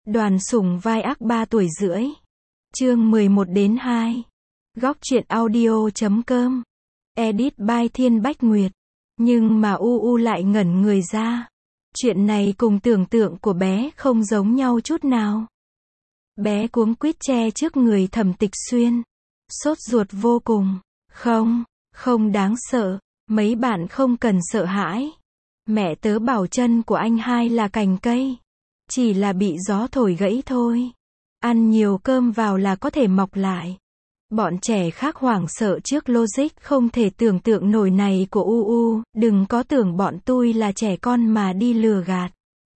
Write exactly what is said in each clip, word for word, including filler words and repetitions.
Đoàn Sủng vai ác ba tuổi rưỡi. Chương mười một đến hai. Góc truyện audio chấm com. Edit by Thiên Bách Nguyệt. Nhưng mà U U lại ngẩn người ra. Chuyện này cùng tưởng tượng của bé không giống nhau chút nào. Bé cuống quýt che trước người Thẩm Tịch Xuyên. Sốt ruột vô cùng. Không, không đáng sợ. Mấy bạn không cần sợ hãi. Mẹ tớ bảo chân của anh hai là cành cây. Chỉ là bị gió thổi gãy thôi. Ăn nhiều cơm vào là có thể mọc lại. Bọn trẻ khác hoảng sợ trước logic không thể tưởng tượng nổi này của U U, đừng có tưởng bọn tôi là trẻ con mà đi lừa gạt.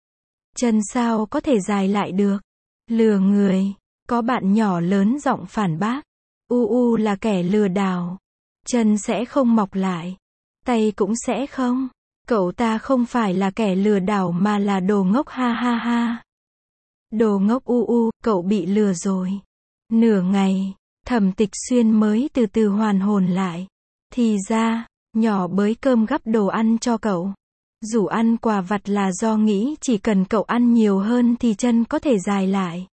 Chân sao có thể dài lại được? Lừa người. Có bạn nhỏ lớn giọng phản bác. U U là kẻ lừa đảo. Chân sẽ không mọc lại. Tay cũng sẽ không. Cậu ta không phải là kẻ lừa đảo mà là đồ ngốc ha ha ha. Đồ ngốc U U, cậu bị lừa rồi. Nửa ngày, Thẩm Tịch Xuyên mới từ từ hoàn hồn lại. Thì ra, nhỏ bới cơm gắp đồ ăn cho cậu. Rủ ăn quà vặt là do nghĩ chỉ cần cậu ăn nhiều hơn thì chân có thể dài lại.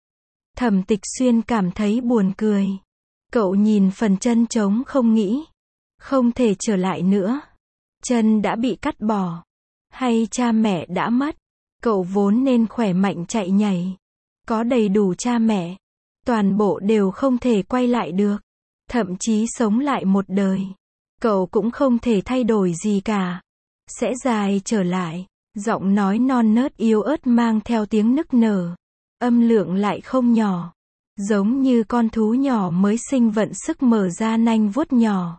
Thẩm Tịch Xuyên cảm thấy buồn cười. Cậu nhìn phần chân trống không nghĩ. Không thể trở lại nữa. Chân đã bị cắt bỏ. Hay cha mẹ đã mất. Cậu vốn nên khỏe mạnh chạy nhảy. Có đầy đủ cha mẹ. Toàn bộ đều không thể quay lại được. Thậm chí sống lại một đời. Cậu cũng không thể thay đổi gì cả. Sẽ dài trở lại. Giọng nói non nớt yếu ớt mang theo tiếng nức nở. Âm lượng lại không nhỏ. Giống như con thú nhỏ mới sinh vận sức mở ra nanh vuốt nhỏ.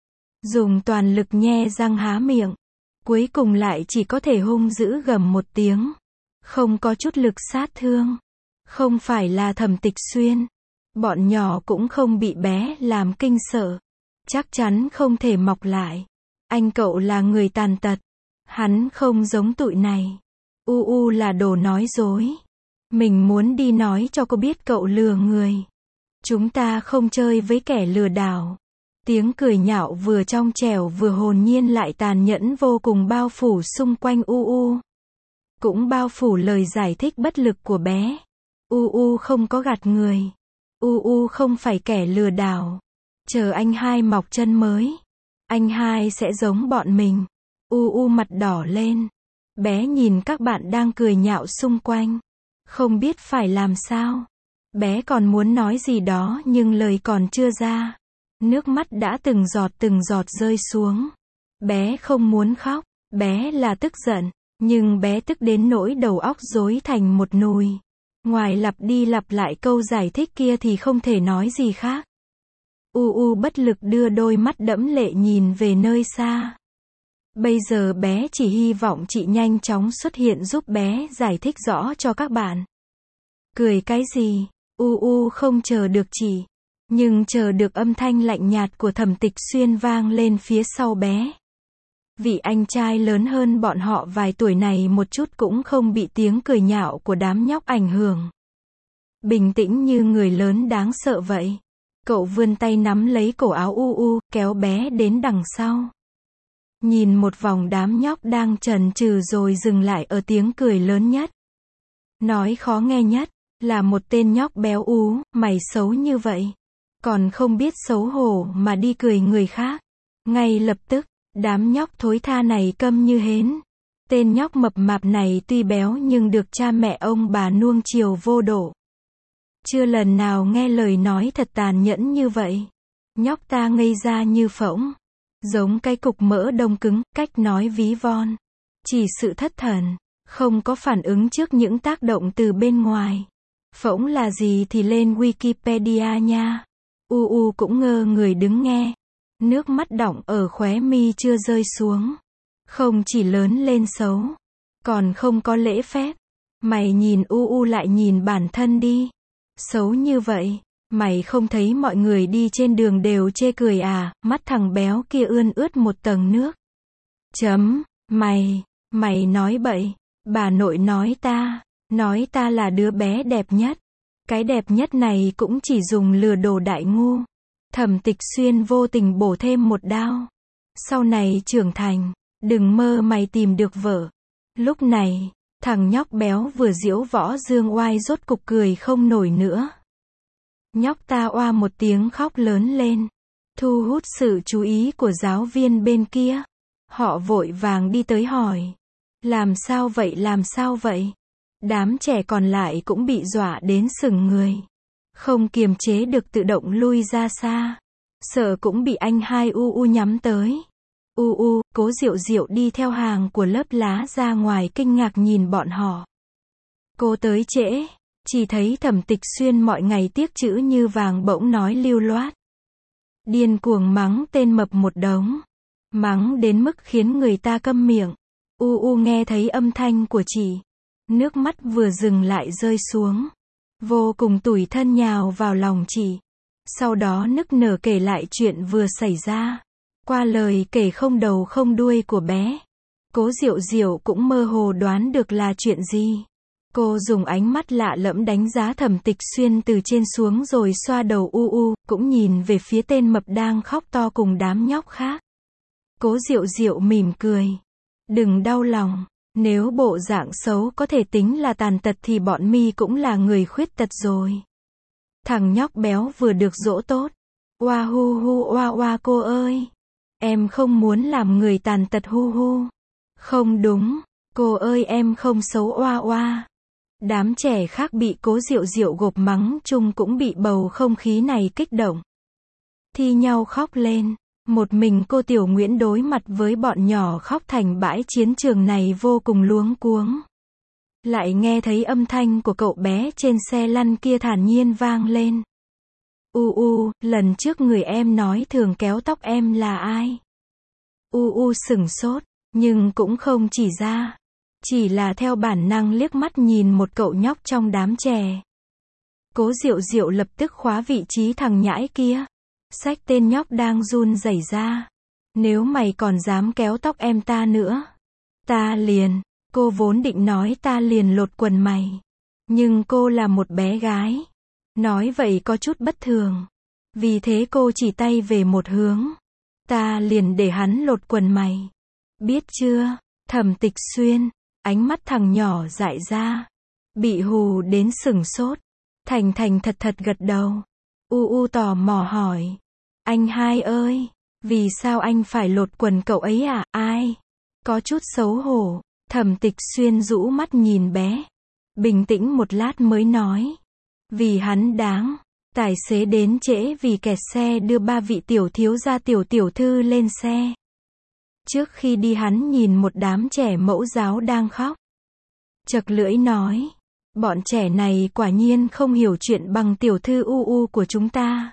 Dùng toàn lực nhe răng há miệng. Cuối cùng lại chỉ có thể hung dữ gầm một tiếng. Không có chút lực sát thương. Không phải là Thẩm Tịch Xuyên. Bọn nhỏ cũng không bị bé làm kinh sợ. Chắc chắn không thể mọc lại. Anh cậu là người tàn tật. Hắn không giống tụi này. U U là đồ nói dối. Mình muốn đi nói cho cô biết cậu lừa người. Chúng ta không chơi với kẻ lừa đảo. Tiếng cười nhạo vừa trong trẻo vừa hồn nhiên lại tàn nhẫn vô cùng bao phủ xung quanh U U. Cũng bao phủ lời giải thích bất lực của bé. U U không có gạt người. U U không phải kẻ lừa đảo. Chờ anh hai mọc chân mới. Anh hai sẽ giống bọn mình. U U mặt đỏ lên. Bé nhìn các bạn đang cười nhạo xung quanh. Không biết phải làm sao. Bé còn muốn nói gì đó nhưng lời còn chưa ra. Nước mắt đã từng giọt từng giọt rơi xuống. Bé không muốn khóc. Bé là tức giận. Nhưng bé tức đến nỗi đầu óc rối thành một nùi. Ngoài lặp đi lặp lại câu giải thích kia thì không thể nói gì khác. U U bất lực đưa đôi mắt đẫm lệ nhìn về nơi xa. Bây giờ bé chỉ hy vọng chị nhanh chóng xuất hiện giúp bé giải thích rõ cho các bạn. Cười cái gì? U U không chờ được chị. Nhưng chờ được âm thanh lạnh nhạt của Thẩm Tịch Xuyên vang lên phía sau bé. Vị anh trai lớn hơn bọn họ vài tuổi này một chút cũng không bị tiếng cười nhạo của đám nhóc ảnh hưởng. Bình tĩnh như người lớn đáng sợ vậy. Cậu vươn tay nắm lấy cổ áo U U, kéo bé đến đằng sau. Nhìn một vòng đám nhóc đang chần chừ rồi dừng lại ở tiếng cười lớn nhất. Nói khó nghe nhất, là một tên nhóc béo ú, mày xấu như vậy. Còn không biết xấu hổ mà đi cười người khác. Ngay lập tức, đám nhóc thối tha này câm như hến. Tên nhóc mập mạp này tuy béo nhưng được cha mẹ ông bà nuông chiều vô độ. Chưa lần nào nghe lời nói thật tàn nhẫn như vậy. Nhóc ta ngây ra như phỗng. Giống cái cục mỡ đông cứng, cách nói ví von. Chỉ sự thất thần, không có phản ứng trước những tác động từ bên ngoài. Phỗng là gì thì lên Wikipedia nha. U U cũng ngơ người đứng nghe. Nước mắt đọng ở khóe mi chưa rơi xuống. Không chỉ lớn lên xấu, còn không có lễ phép. Mày nhìn U U lại nhìn bản thân đi. Xấu như vậy, mày không thấy mọi người đi trên đường đều chê cười à? Mắt thằng béo kia ươn ướt một tầng nước. Chấm, mày, mày nói bậy. Bà nội nói ta, nói ta là đứa bé đẹp nhất. Cái đẹp nhất này cũng chỉ dùng lừa đồ đại ngu. Thẩm Tịch Xuyên vô tình bổ thêm một đao. Sau này trưởng thành, đừng mơ mày tìm được vợ. Lúc này, Thằng nhóc béo vừa diễu võ dương oai rốt cục cười không nổi nữa. Nhóc ta oa một tiếng khóc lớn lên, thu hút sự chú ý của giáo viên bên kia. Họ vội vàng đi tới hỏi. Làm sao vậy, làm sao vậy? Đám trẻ còn lại cũng bị dọa đến sững người. Không kiềm chế được tự động lui ra xa. Sợ cũng bị anh hai U U nhắm tới. U U, Cố Diệu Diệu đi theo hàng của lớp lá ra ngoài kinh ngạc nhìn bọn họ. Cô tới trễ, chỉ thấy Thẩm Tịch Xuyên mọi ngày tiếc chữ như vàng bỗng nói lưu loát. Điên cuồng mắng tên mập một đống. Mắng đến mức khiến người ta câm miệng. U U nghe thấy âm thanh của chị. Nước mắt vừa dừng lại rơi xuống. Vô cùng tủi thân nhào vào lòng chị. Sau đó nức nở kể lại chuyện vừa xảy ra. Qua lời kể không đầu không đuôi của bé, Cố Diệu Diệu cũng mơ hồ đoán được là chuyện gì. Cô dùng ánh mắt lạ lẫm đánh giá Thẩm Tịch Xuyên từ trên xuống rồi xoa đầu U U, cũng nhìn về phía tên mập đang khóc to cùng đám nhóc khác. Cố Diệu Diệu mỉm cười. Đừng đau lòng, nếu bộ dạng xấu có thể tính là tàn tật thì bọn mi cũng là người khuyết tật rồi. Thằng nhóc béo vừa được dỗ tốt. Oa hu hu oa oa cô ơi. Em không muốn làm người tàn tật hu hu. Không đúng, cô ơi em không xấu oa oa. Đám trẻ khác bị Cố Diệu Diệu gộp mắng chung cũng bị bầu không khí này kích động. Thi nhau khóc lên. Một mình cô Tiểu Nguyễn đối mặt với bọn nhỏ khóc thành bãi chiến trường này vô cùng luống cuống. Lại nghe thấy âm thanh của cậu bé trên xe lăn kia thản nhiên vang lên. U U, lần trước người em nói thường kéo tóc em là ai? U U sửng sốt, nhưng cũng không chỉ ra. Chỉ là theo bản năng liếc mắt nhìn một cậu nhóc trong đám trẻ. Cố Diệu Diệu lập tức khóa vị trí thằng nhãi kia. Xách tên nhóc đang run rẩy ra. Nếu mày còn dám kéo tóc em ta nữa, ta liền, cô vốn định nói ta liền lột quần mày. Nhưng cô là một bé gái. Nói vậy có chút bất thường. Vì thế cô chỉ tay về một hướng. Ta liền để hắn lột quần mày. Biết chưa? Thẩm Tịch Xuyên. Ánh mắt thằng nhỏ dại ra. Bị hù đến sửng sốt. Thành thành thật thật gật đầu. U U tò mò hỏi. Anh hai ơi, vì sao anh phải lột quần cậu ấy à? Ai? Có chút xấu hổ. Thẩm Tịch Xuyên rũ mắt nhìn bé. Bình tĩnh một lát mới nói. Vì hắn đáng. Tài xế đến trễ vì kẹt xe đưa ba vị tiểu thiếu gia tiểu tiểu thư lên xe. Trước khi đi hắn nhìn một đám trẻ mẫu giáo đang khóc. Chật lưỡi nói. Bọn trẻ này quả nhiên không hiểu chuyện bằng tiểu thư U U của chúng ta.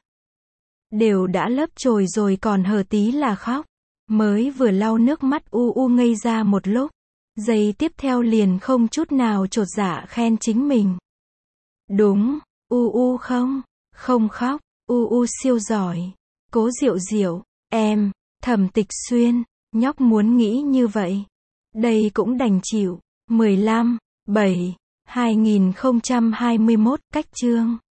Đều đã lớp chồi rồi còn hờ tí là khóc. Mới vừa lau nước mắt U U ngây ra một lúc. Giây tiếp theo liền không chút nào chột dạ khen chính mình. Đúng, U U không, không khóc, U U siêu giỏi. Cố Diệu Diệu, em, Thẩm Tịch Xuyên, nhóc muốn nghĩ như vậy. Đây cũng đành chịu. mười lăm, bảy, hai nghìn không trăm hai mươi mốt, cách chương.